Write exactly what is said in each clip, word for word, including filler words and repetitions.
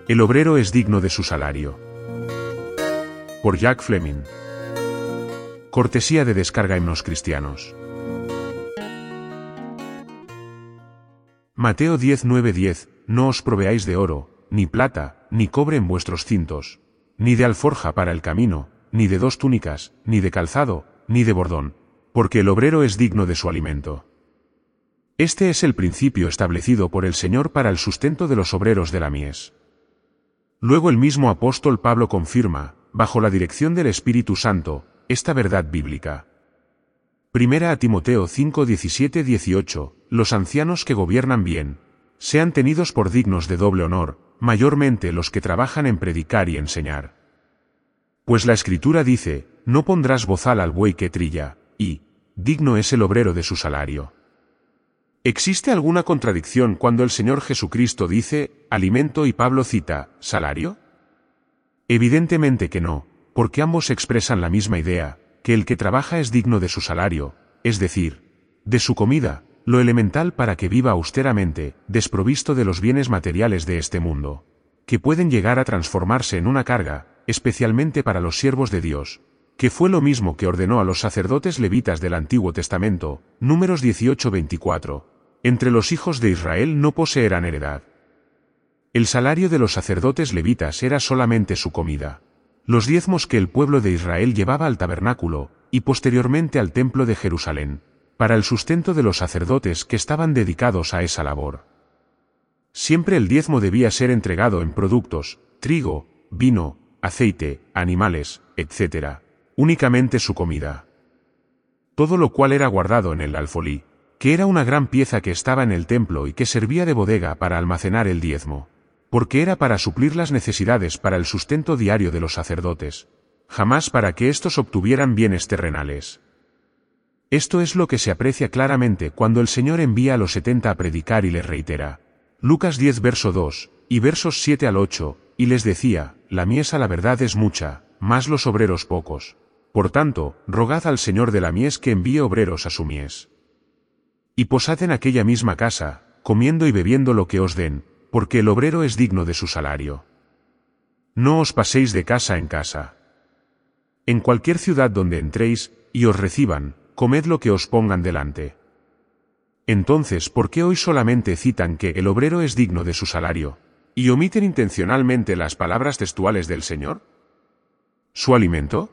El obrero es digno de su salario. Por Jack Fleming. Cortesía de Descarga Himnos Cristianos. Mateo diez nueve diez. No os proveáis de oro, ni plata, ni cobre en vuestros cintos, ni de alforja para el camino, ni de dos túnicas, ni de calzado, ni de bordón, porque el obrero es digno de su alimento. Este es el principio establecido por el Señor para el sustento de los obreros de la mies. Luego el mismo apóstol Pablo confirma, bajo la dirección del Espíritu Santo, esta verdad bíblica. Primera a Timoteo cinco diecisiete dieciocho. Los ancianos que gobiernan bien, sean tenidos por dignos de doble honor, mayormente los que trabajan en predicar y enseñar. Pues la Escritura dice, no pondrás bozal al buey que trilla, y, digno es el obrero de su salario. ¿Existe alguna contradicción cuando el Señor Jesucristo dice, alimento y Pablo cita, salario? Evidentemente que no, porque ambos expresan la misma idea, que el que trabaja es digno de su salario, es decir, de su comida, lo elemental para que viva austeramente, desprovisto de los bienes materiales de este mundo, que pueden llegar a transformarse en una carga, especialmente para los siervos de Dios, que fue lo mismo que ordenó a los sacerdotes levitas del Antiguo Testamento, Números dieciocho veinticuatro. Entre los hijos de Israel no poseerán heredad. El salario de los sacerdotes levitas era solamente su comida. Los diezmos que el pueblo de Israel llevaba al tabernáculo, y posteriormente al templo de Jerusalén, para el sustento de los sacerdotes que estaban dedicados a esa labor. Siempre el diezmo debía ser entregado en productos, trigo, vino, aceite, animales, etcétera, únicamente su comida. Todo lo cual era guardado en el alfolí, que era una gran pieza que estaba en el templo y que servía de bodega para almacenar el diezmo, porque era para suplir las necesidades para el sustento diario de los sacerdotes, jamás para que éstos obtuvieran bienes terrenales. Esto es lo que se aprecia claramente cuando el Señor envía a los setenta a predicar y les reitera. Lucas diez verso dos, y versos siete al ocho, y les decía, la mies a la verdad es mucha, mas los obreros pocos. Por tanto, rogad al Señor de la mies que envíe obreros a su mies. Y posad en aquella misma casa, comiendo y bebiendo lo que os den, porque el obrero es digno de su salario. No os paséis de casa en casa. En cualquier ciudad donde entréis, y os reciban, comed lo que os pongan delante. Entonces, ¿por qué hoy solamente citan que el obrero es digno de su salario, y omiten intencionalmente las palabras textuales del Señor? ¿Su alimento?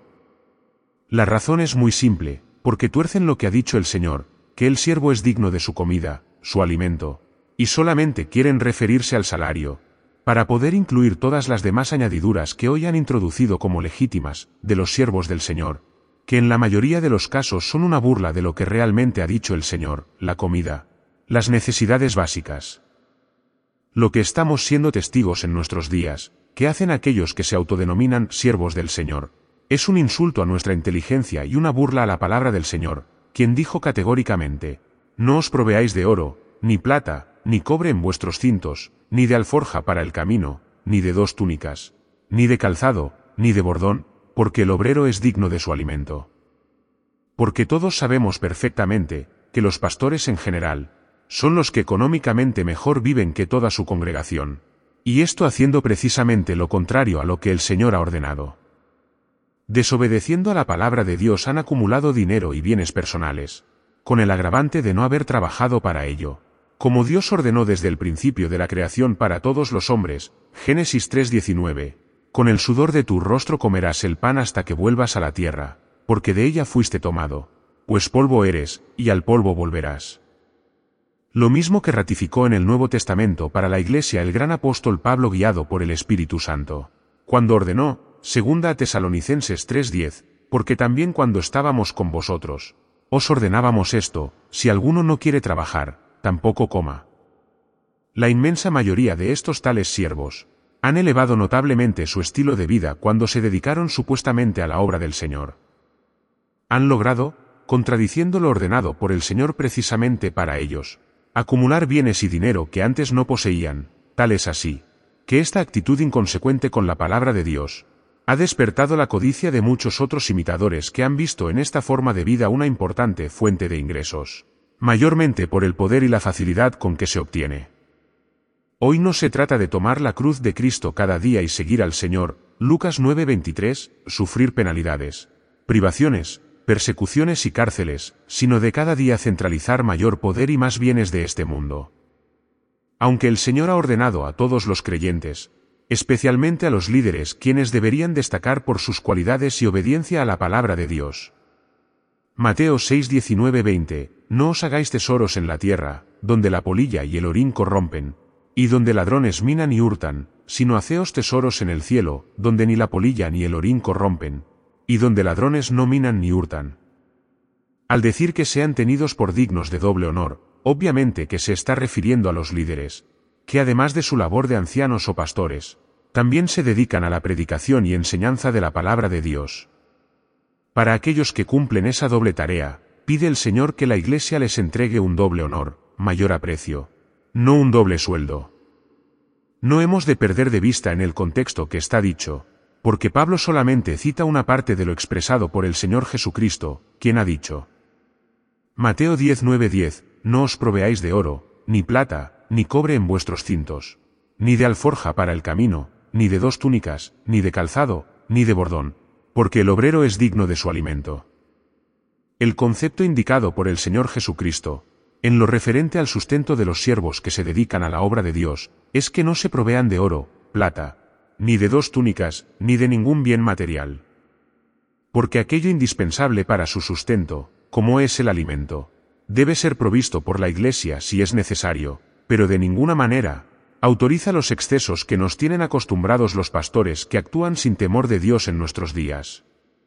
La razón es muy simple, porque tuercen lo que ha dicho el Señor, que el siervo es digno de su comida, su alimento, y solamente quieren referirse al salario, para poder incluir todas las demás añadiduras que hoy han introducido como legítimas, de los siervos del Señor, que en la mayoría de los casos son una burla de lo que realmente ha dicho el Señor, la comida, las necesidades básicas. Lo que estamos siendo testigos en nuestros días, que hacen aquellos que se autodenominan siervos del Señor, es un insulto a nuestra inteligencia y una burla a la palabra del Señor, quien dijo categóricamente, no os proveáis de oro, ni plata, ni cobre en vuestros cintos, ni de alforja para el camino, ni de dos túnicas, ni de calzado, ni de bordón, porque el obrero es digno de su alimento. Porque todos sabemos perfectamente, que los pastores en general, son los que económicamente mejor viven que toda su congregación, y esto haciendo precisamente lo contrario a lo que el Señor ha ordenado. Desobedeciendo a la palabra de Dios han acumulado dinero y bienes personales, con el agravante de no haber trabajado para ello, como Dios ordenó desde el principio de la creación para todos los hombres, Génesis tres diecinueve, con el sudor de tu rostro comerás el pan hasta que vuelvas a la tierra, porque de ella fuiste tomado, pues polvo eres, y al polvo volverás. Lo mismo que ratificó en el Nuevo Testamento para la Iglesia el gran apóstol Pablo guiado por el Espíritu Santo, cuando ordenó, segunda a Tesalonicenses tres diez, porque también cuando estábamos con vosotros, os ordenábamos esto, si alguno no quiere trabajar, tampoco coma. La inmensa mayoría de estos tales siervos, han elevado notablemente su estilo de vida cuando se dedicaron supuestamente a la obra del Señor. Han logrado, contradiciendo lo ordenado por el Señor precisamente para ellos, acumular bienes y dinero que antes no poseían, tal es así, que esta actitud inconsecuente con la palabra de Dios, ha despertado la codicia de muchos otros imitadores que han visto en esta forma de vida una importante fuente de ingresos, mayormente por el poder y la facilidad con que se obtiene. Hoy no se trata de tomar la cruz de Cristo cada día y seguir al Señor, Lucas nueve veintitrés, sufrir penalidades, privaciones, persecuciones y cárceles, sino de cada día centralizar mayor poder y más bienes de este mundo. Aunque el Señor ha ordenado a todos los creyentes, especialmente a los líderes quienes deberían destacar por sus cualidades y obediencia a la palabra de Dios. Mateo seis diecinueve veinte, no os hagáis tesoros en la tierra, donde la polilla y el orín corrompen, y donde ladrones minan y hurtan, sino haceos tesoros en el cielo, donde ni la polilla ni el orín corrompen, y donde ladrones no minan ni hurtan. Al decir que sean tenidos por dignos de doble honor, obviamente que se está refiriendo a los líderes, que además de su labor de ancianos o pastores, también se dedican a la predicación y enseñanza de la palabra de Dios. Para aquellos que cumplen esa doble tarea, pide el Señor que la Iglesia les entregue un doble honor, mayor aprecio, no un doble sueldo. No hemos de perder de vista en el contexto que está dicho, porque Pablo solamente cita una parte de lo expresado por el Señor Jesucristo, quien ha dicho. Mateo diez nueve diez, no os proveáis de oro, ni plata, ni cobre en vuestros cintos, ni de alforja para el camino, ni de dos túnicas, ni de calzado, ni de bordón, porque el obrero es digno de su alimento. El concepto indicado por el Señor Jesucristo, en lo referente al sustento de los siervos que se dedican a la obra de Dios, es que no se provean de oro, plata, ni de dos túnicas, ni de ningún bien material. Porque aquello indispensable para su sustento, como es el alimento, debe ser provisto por la Iglesia si es necesario, pero de ninguna manera autoriza los excesos que nos tienen acostumbrados los pastores que actúan sin temor de Dios en nuestros días.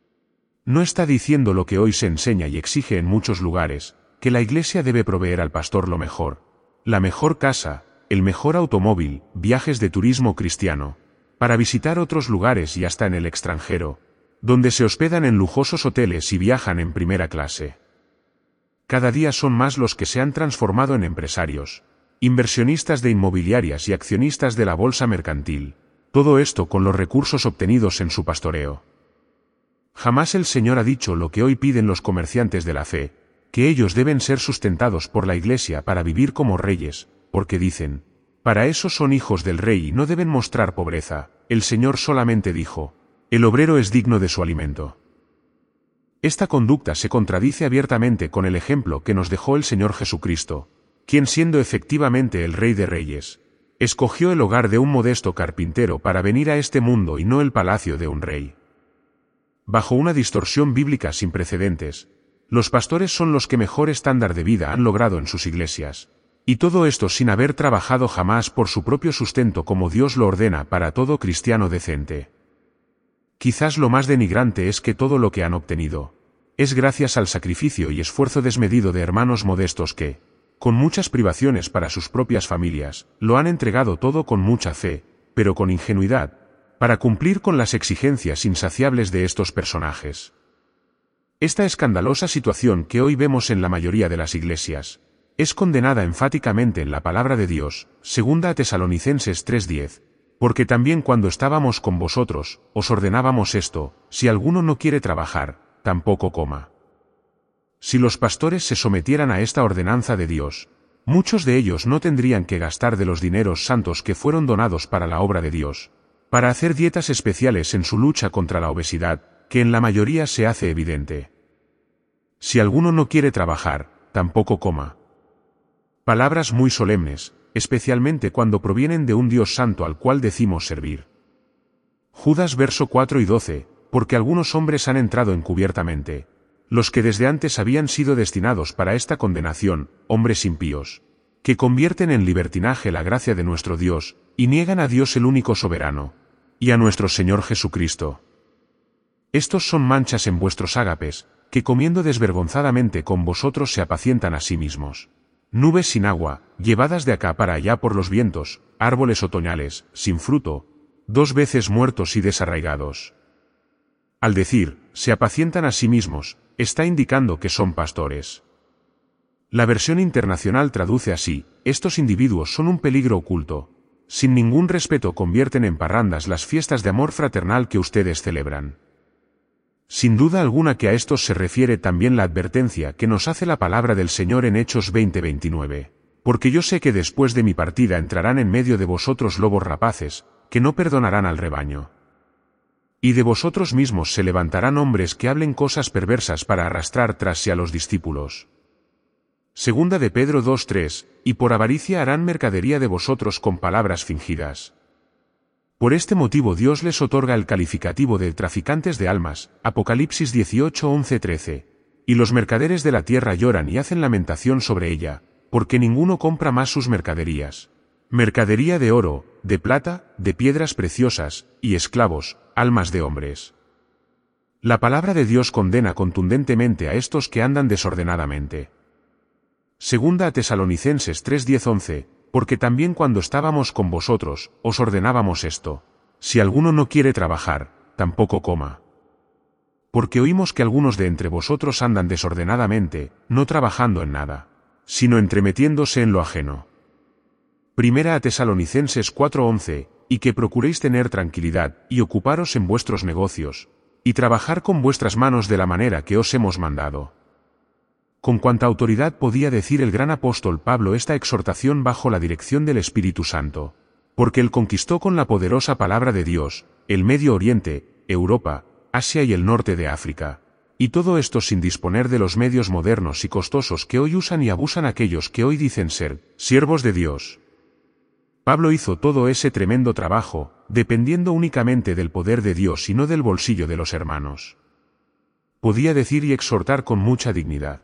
No está diciendo lo que hoy se enseña y exige en muchos lugares, que la Iglesia debe proveer al pastor lo mejor, la mejor casa, el mejor automóvil, viajes de turismo cristiano, para visitar otros lugares y hasta en el extranjero, donde se hospedan en lujosos hoteles y viajan en primera clase. Cada día son más los que se han transformado en empresarios, inversionistas de inmobiliarias y accionistas de la bolsa mercantil, todo esto con los recursos obtenidos en su pastoreo. Jamás el Señor ha dicho lo que hoy piden los comerciantes de la fe, que ellos deben ser sustentados por la Iglesia para vivir como reyes, porque dicen, para eso son hijos del rey y no deben mostrar pobreza. El Señor solamente dijo, el obrero es digno de su alimento. Esta conducta se contradice abiertamente con el ejemplo que nos dejó el Señor Jesucristo, quien siendo efectivamente el Rey de Reyes, escogió el hogar de un modesto carpintero para venir a este mundo y no el palacio de un rey. Bajo una distorsión bíblica sin precedentes, los pastores son los que mejor estándar de vida han logrado en sus iglesias, y todo esto sin haber trabajado jamás por su propio sustento como Dios lo ordena para todo cristiano decente. Quizás lo más denigrante es que todo lo que han obtenido es gracias al sacrificio y esfuerzo desmedido de hermanos modestos que, con muchas privaciones para sus propias familias, lo han entregado todo con mucha fe, pero con ingenuidad, para cumplir con las exigencias insaciables de estos personajes. Esta escandalosa situación que hoy vemos en la mayoría de las iglesias, es condenada enfáticamente en la palabra de Dios, segunda a Tesalonicenses tres diez, porque también cuando estábamos con vosotros, os ordenábamos esto, si alguno no quiere trabajar, tampoco coma. Si los pastores se sometieran a esta ordenanza de Dios, muchos de ellos no tendrían que gastar de los dineros santos que fueron donados para la obra de Dios, para hacer dietas especiales en su lucha contra la obesidad, que en la mayoría se hace evidente. Si alguno no quiere trabajar, tampoco coma. Palabras muy solemnes, especialmente cuando provienen de un Dios santo al cual decimos servir. Judas verso cuatro y doce, porque algunos hombres han entrado encubiertamente, los que desde antes habían sido destinados para esta condenación, hombres impíos, que convierten en libertinaje la gracia de nuestro Dios, y niegan a Dios el único soberano, y a nuestro Señor Jesucristo. Estos son manchas en vuestros ágapes, que comiendo desvergonzadamente con vosotros se apacientan a sí mismos. Nubes sin agua, llevadas de acá para allá por los vientos, árboles otoñales, sin fruto, dos veces muertos y desarraigados. Al decir, se apacientan a sí mismos, está indicando que son pastores. La versión internacional traduce así, estos individuos son un peligro oculto. Sin ningún respeto convierten en parrandas las fiestas de amor fraternal que ustedes celebran. Sin duda alguna que a estos se refiere también la advertencia que nos hace la palabra del Señor en Hechos veinte veintinueve. porque yo sé que después de mi partida entrarán en medio de vosotros lobos rapaces, que no perdonarán al rebaño. Y de vosotros mismos se levantarán hombres que hablen cosas perversas para arrastrar tras sí a los discípulos. Segunda de Pedro dos tres, y por avaricia harán mercadería de vosotros con palabras fingidas. Por este motivo Dios les otorga el calificativo de traficantes de almas, Apocalipsis dieciocho once trece. Y los mercaderes de la tierra lloran y hacen lamentación sobre ella, porque ninguno compra más sus mercaderías. Mercadería de oro, de plata, de piedras preciosas, y esclavos, almas de hombres. La palabra de Dios condena contundentemente a estos que andan desordenadamente. Segunda a Tesalonicenses tres diez once, porque también cuando estábamos con vosotros, os ordenábamos esto: si alguno no quiere trabajar, tampoco coma. Porque oímos que algunos de entre vosotros andan desordenadamente, no trabajando en nada, sino entremetiéndose en lo ajeno. Primera a Tesalonicenses cuatro once, y que procuréis tener tranquilidad, y ocuparos en vuestros negocios, y trabajar con vuestras manos de la manera que os hemos mandado. Con cuánta autoridad podía decir el gran apóstol Pablo esta exhortación bajo la dirección del Espíritu Santo, porque él conquistó con la poderosa palabra de Dios, el Medio Oriente, Europa, Asia y el norte de África. Y todo esto sin disponer de los medios modernos y costosos que hoy usan y abusan aquellos que hoy dicen ser siervos de Dios. Pablo hizo todo ese tremendo trabajo, dependiendo únicamente del poder de Dios y no del bolsillo de los hermanos. Podía decir y exhortar con mucha dignidad.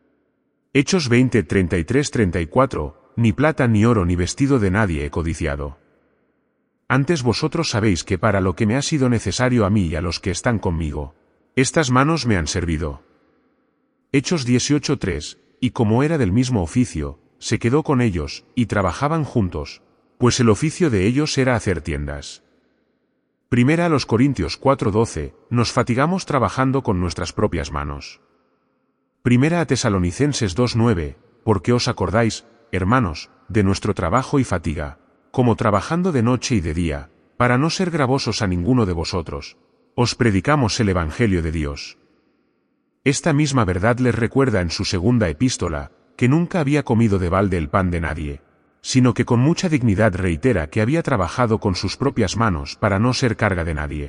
Hechos veinte treinta y tres treinta y cuatro, ni plata ni oro ni vestido de nadie he codiciado. Antes vosotros sabéis que para lo que me ha sido necesario a mí y a los que están conmigo, estas manos me han servido. Hechos dieciocho tres, y como era del mismo oficio, se quedó con ellos, y trabajaban juntos, pues el oficio de ellos era hacer tiendas. Primera a los Corintios cuatro doce, nos fatigamos trabajando con nuestras propias manos. Primera a Tesalonicenses dos nueve, porque os acordáis, hermanos, de nuestro trabajo y fatiga, como trabajando de noche y de día, para no ser gravosos a ninguno de vosotros, os predicamos el Evangelio de Dios. Esta misma verdad les recuerda en su segunda epístola, que nunca había comido de balde el pan de nadie, sino que con mucha dignidad reitera que había trabajado con sus propias manos para no ser carga de nadie.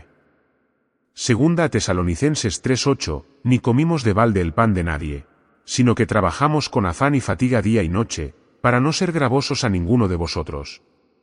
Segunda a Tesalonicenses tres ocho, ni comimos de balde el pan de nadie, sino que trabajamos con afán y fatiga día y noche, para no ser gravosos a ninguno de vosotros.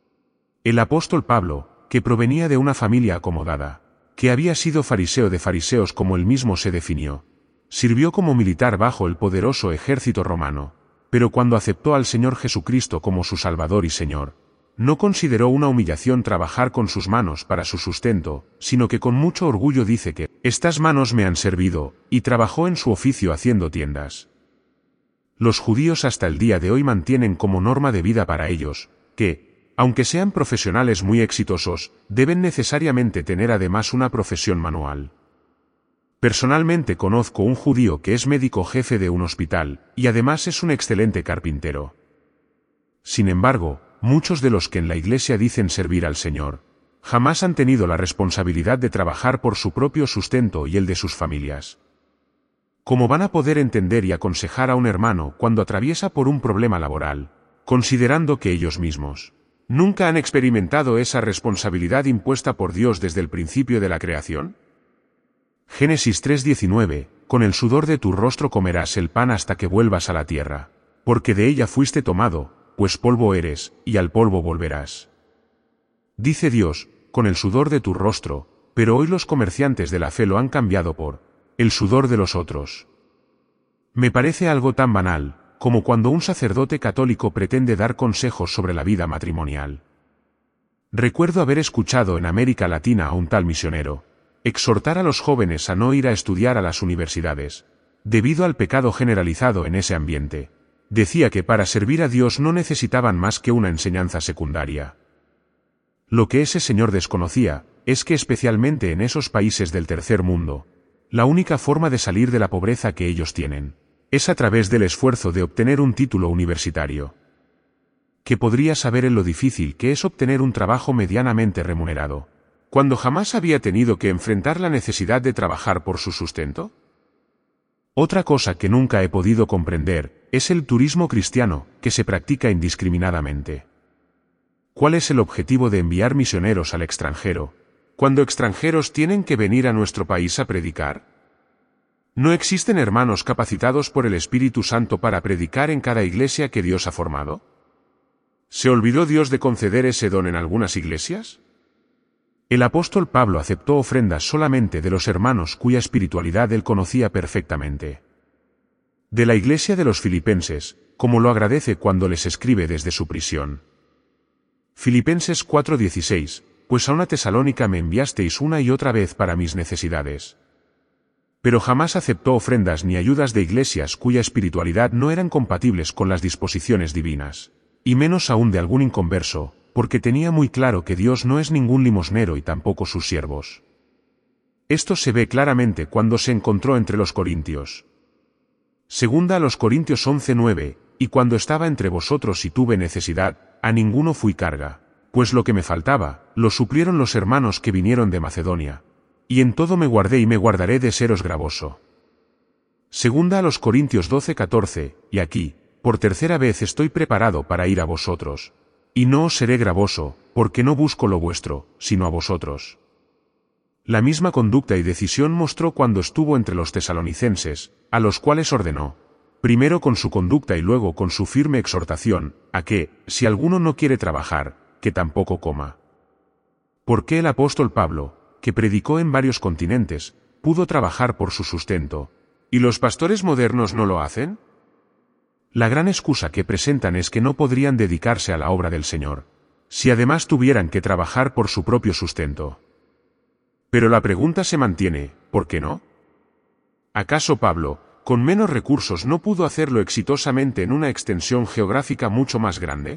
El apóstol Pablo, que provenía de una familia acomodada, que había sido fariseo de fariseos como él mismo se definió, sirvió como militar bajo el poderoso ejército romano, pero cuando aceptó al Señor Jesucristo como su Salvador y Señor, no consideró una humillación trabajar con sus manos para su sustento, sino que con mucho orgullo dice que «estas manos me han servido», y trabajó en su oficio haciendo tiendas. Los judíos hasta el día de hoy mantienen como norma de vida para ellos, que, aunque sean profesionales muy exitosos, deben necesariamente tener además una profesión manual. Personalmente conozco un judío que es médico jefe de un hospital, y además es un excelente carpintero. Sin embargo, muchos de los que en la iglesia dicen servir al Señor, jamás han tenido la responsabilidad de trabajar por su propio sustento y el de sus familias. ¿Cómo van a poder entender y aconsejar a un hermano cuando atraviesa por un problema laboral, considerando que ellos mismos nunca han experimentado esa responsabilidad impuesta por Dios desde el principio de la creación? Génesis tres diecinueve, con el sudor de tu rostro comerás el pan hasta que vuelvas a la tierra, porque de ella fuiste tomado, pues polvo eres, y al polvo volverás. Dice Dios, con el sudor de tu rostro, pero hoy los comerciantes de la fe lo han cambiado por el sudor de los otros. Me parece algo tan banal, como cuando un sacerdote católico pretende dar consejos sobre la vida matrimonial. Recuerdo haber escuchado en América Latina a un tal misionero exhortar a los jóvenes a no ir a estudiar a las universidades, debido al pecado generalizado en ese ambiente. Decía que para servir a Dios no necesitaban más que una enseñanza secundaria. Lo que ese señor desconocía, es que especialmente en esos países del tercer mundo, la única forma de salir de la pobreza que ellos tienen, es a través del esfuerzo de obtener un título universitario. ¿Qué podría saber en lo difícil que es obtener un trabajo medianamente remunerado, cuando jamás había tenido que enfrentar la necesidad de trabajar por su sustento? Otra cosa que nunca he podido comprender, es el turismo cristiano, que se practica indiscriminadamente. ¿Cuál es el objetivo de enviar misioneros al extranjero, cuando extranjeros tienen que venir a nuestro país a predicar? ¿No existen hermanos capacitados por el Espíritu Santo para predicar en cada iglesia que Dios ha formado? ¿Se olvidó Dios de conceder ese don en algunas iglesias? El apóstol Pablo aceptó ofrendas solamente de los hermanos cuya espiritualidad él conocía perfectamente. De la iglesia de los filipenses, como lo agradece cuando les escribe desde su prisión. Filipenses cuatro dieciséis, pues a una Tesalónica me enviasteis una y otra vez para mis necesidades. Pero jamás aceptó ofrendas ni ayudas de iglesias cuya espiritualidad no eran compatibles con las disposiciones divinas, y menos aún de algún inconverso, porque tenía muy claro que Dios no es ningún limosnero y tampoco sus siervos. Esto se ve claramente cuando se encontró entre los corintios. Segunda a los Corintios once nueve, y cuando estaba entre vosotros y tuve necesidad, a ninguno fui carga, pues lo que me faltaba, lo suplieron los hermanos que vinieron de Macedonia. Y en todo me guardé y me guardaré de seros gravoso. Segunda a los Corintios doce catorce, y aquí, por tercera vez estoy preparado para ir a vosotros. Y no os seré gravoso, porque no busco lo vuestro, sino a vosotros. La misma conducta y decisión mostró cuando estuvo entre los tesalonicenses, a los cuales ordenó, primero con su conducta y luego con su firme exhortación, a que, si alguno no quiere trabajar, que tampoco coma. ¿Por qué el apóstol Pablo, que predicó en varios continentes, pudo trabajar por su sustento, y los pastores modernos no lo hacen? La gran excusa que presentan es que no podrían dedicarse a la obra del Señor, si además tuvieran que trabajar por su propio sustento. Pero la pregunta se mantiene, ¿por qué no? ¿Acaso Pablo, con menos recursos, no pudo hacerlo exitosamente en una extensión geográfica mucho más grande?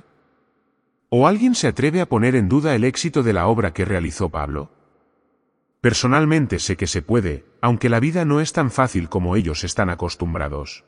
¿O alguien se atreve a poner en duda el éxito de la obra que realizó Pablo? Personalmente sé que se puede, aunque la vida no es tan fácil como ellos están acostumbrados.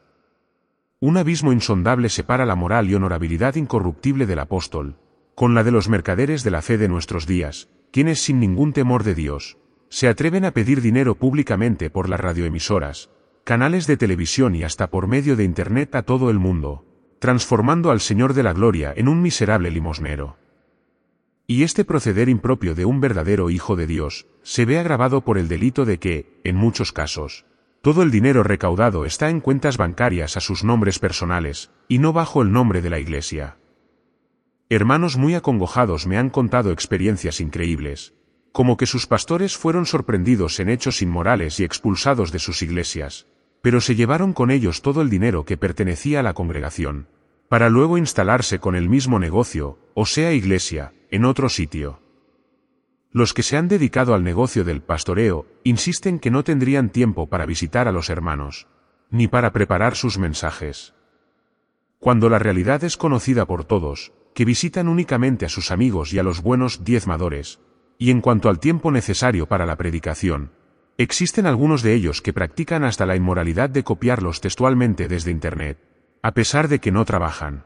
Un abismo insondable separa la moral y honorabilidad incorruptible del apóstol, con la de los mercaderes de la fe de nuestros días, quienes sin ningún temor de Dios, se atreven a pedir dinero públicamente por las radioemisoras, canales de televisión y hasta por medio de Internet a todo el mundo, transformando al Señor de la Gloria en un miserable limosnero. Y este proceder impropio de un verdadero Hijo de Dios, se ve agravado por el delito de que, en muchos casos, todo el dinero recaudado está en cuentas bancarias a sus nombres personales, y no bajo el nombre de la Iglesia. Hermanos muy acongojados me han contado experiencias increíbles, como que sus pastores fueron sorprendidos en hechos inmorales y expulsados de sus iglesias, pero se llevaron con ellos todo el dinero que pertenecía a la congregación, para luego instalarse con el mismo negocio, o sea iglesia, en otro sitio. Los que se han dedicado al negocio del pastoreo, insisten que no tendrían tiempo para visitar a los hermanos, ni para preparar sus mensajes. Cuando la realidad es conocida por todos, que visitan únicamente a sus amigos y a los buenos diezmadores, y en cuanto al tiempo necesario para la predicación, existen algunos de ellos que practican hasta la inmoralidad de copiarlos textualmente desde Internet, a pesar de que no trabajan.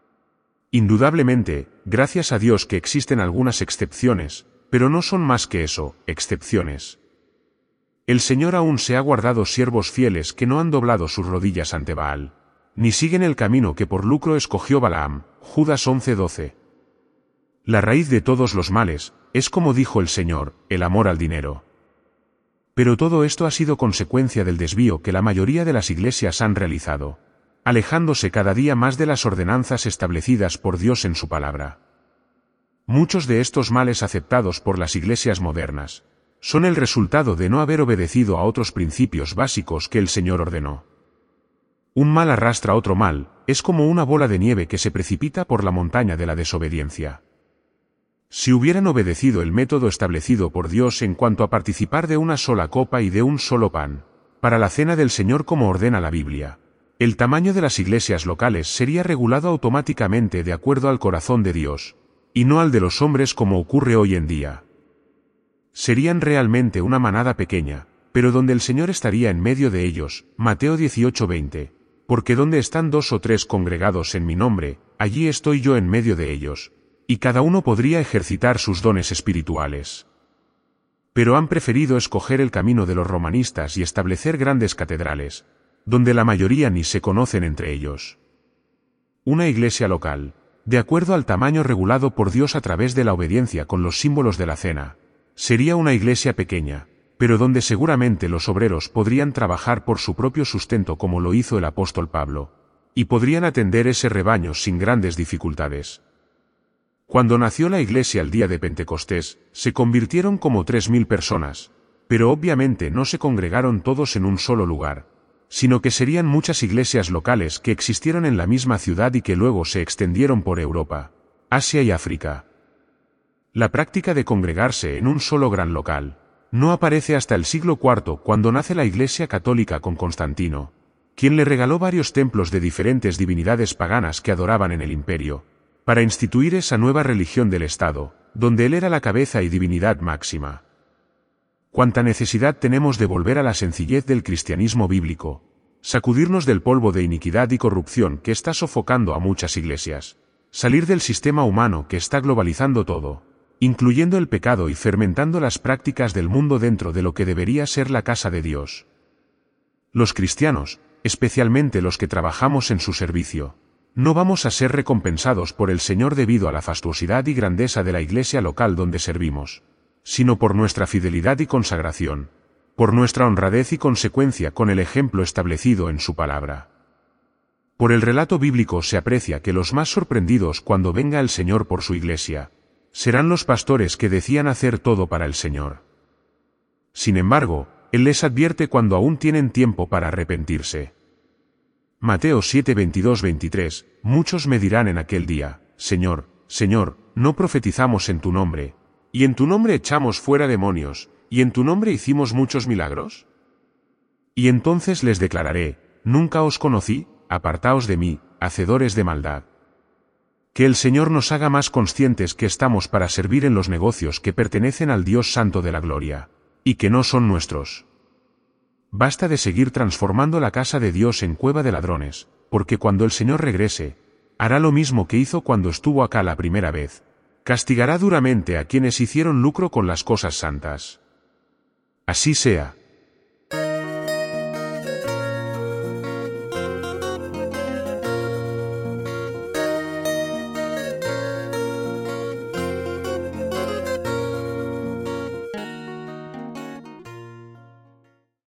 Indudablemente, gracias a Dios que existen algunas excepciones, pero no son más que eso, excepciones. El Señor aún se ha guardado siervos fieles que no han doblado sus rodillas ante Baal, ni siguen el camino que por lucro escogió Balaam, Judas once doce. La raíz de todos los males, es como dijo el Señor, el amor al dinero. Pero todo esto ha sido consecuencia del desvío que la mayoría de las iglesias han realizado, alejándose cada día más de las ordenanzas establecidas por Dios en su palabra. Muchos de estos males aceptados por las iglesias modernas, son el resultado de no haber obedecido a otros principios básicos que el Señor ordenó. Un mal arrastra otro mal, es como una bola de nieve que se precipita por la montaña de la desobediencia. Si hubieran obedecido el método establecido por Dios en cuanto a participar de una sola copa y de un solo pan, para la cena del Señor como ordena la Biblia, el tamaño de las iglesias locales sería regulado automáticamente de acuerdo al corazón de Dios, y no al de los hombres como ocurre hoy en día. Serían realmente una manada pequeña, pero donde el Señor estaría en medio de ellos, Mateo dieciocho veinte, porque donde están dos o tres congregados en mi nombre, allí estoy yo en medio de ellos. Y cada uno podría ejercitar sus dones espirituales. Pero han preferido escoger el camino de los romanistas y establecer grandes catedrales, donde la mayoría ni se conocen entre ellos. Una iglesia local, de acuerdo al tamaño regulado por Dios a través de la obediencia con los símbolos de la cena, sería una iglesia pequeña, pero donde seguramente los obreros podrían trabajar por su propio sustento como lo hizo el apóstol Pablo, y podrían atender ese rebaño sin grandes dificultades. Cuando nació la iglesia el día de Pentecostés, se convirtieron como tres mil personas, pero obviamente no se congregaron todos en un solo lugar, sino que serían muchas iglesias locales que existieron en la misma ciudad y que luego se extendieron por Europa, Asia y África. La práctica de congregarse en un solo gran local no aparece hasta el siglo cuarto, cuando nace la Iglesia Católica con Constantino, quien le regaló varios templos de diferentes divinidades paganas que adoraban en el imperio, para instituir esa nueva religión del Estado, donde él era la cabeza y divinidad máxima. Cuánta necesidad tenemos de volver a la sencillez del cristianismo bíblico, sacudirnos del polvo de iniquidad y corrupción que está sofocando a muchas iglesias, salir del sistema humano que está globalizando todo, incluyendo el pecado y fermentando las prácticas del mundo dentro de lo que debería ser la casa de Dios. Los cristianos, especialmente los que trabajamos en su servicio, no vamos a ser recompensados por el Señor debido a la fastuosidad y grandeza de la iglesia local donde servimos, sino por nuestra fidelidad y consagración, por nuestra honradez y consecuencia con el ejemplo establecido en su palabra. Por el relato bíblico se aprecia que los más sorprendidos cuando venga el Señor por su iglesia, serán los pastores que decían hacer todo para el Señor. Sin embargo, Él les advierte cuando aún tienen tiempo para arrepentirse. Mateo siete veintidós veintitrés, muchos me dirán en aquel día, Señor, Señor, ¿no profetizamos en tu nombre, y en tu nombre echamos fuera demonios, y en tu nombre hicimos muchos milagros? Y entonces les declararé, nunca os conocí, apartaos de mí, hacedores de maldad. Que el Señor nos haga más conscientes que estamos para servir en los negocios que pertenecen al Dios Santo de la Gloria, y que no son nuestros. Basta de seguir transformando la casa de Dios en cueva de ladrones, porque cuando el Señor regrese, hará lo mismo que hizo cuando estuvo acá la primera vez. Castigará duramente a quienes hicieron lucro con las cosas santas. Así sea.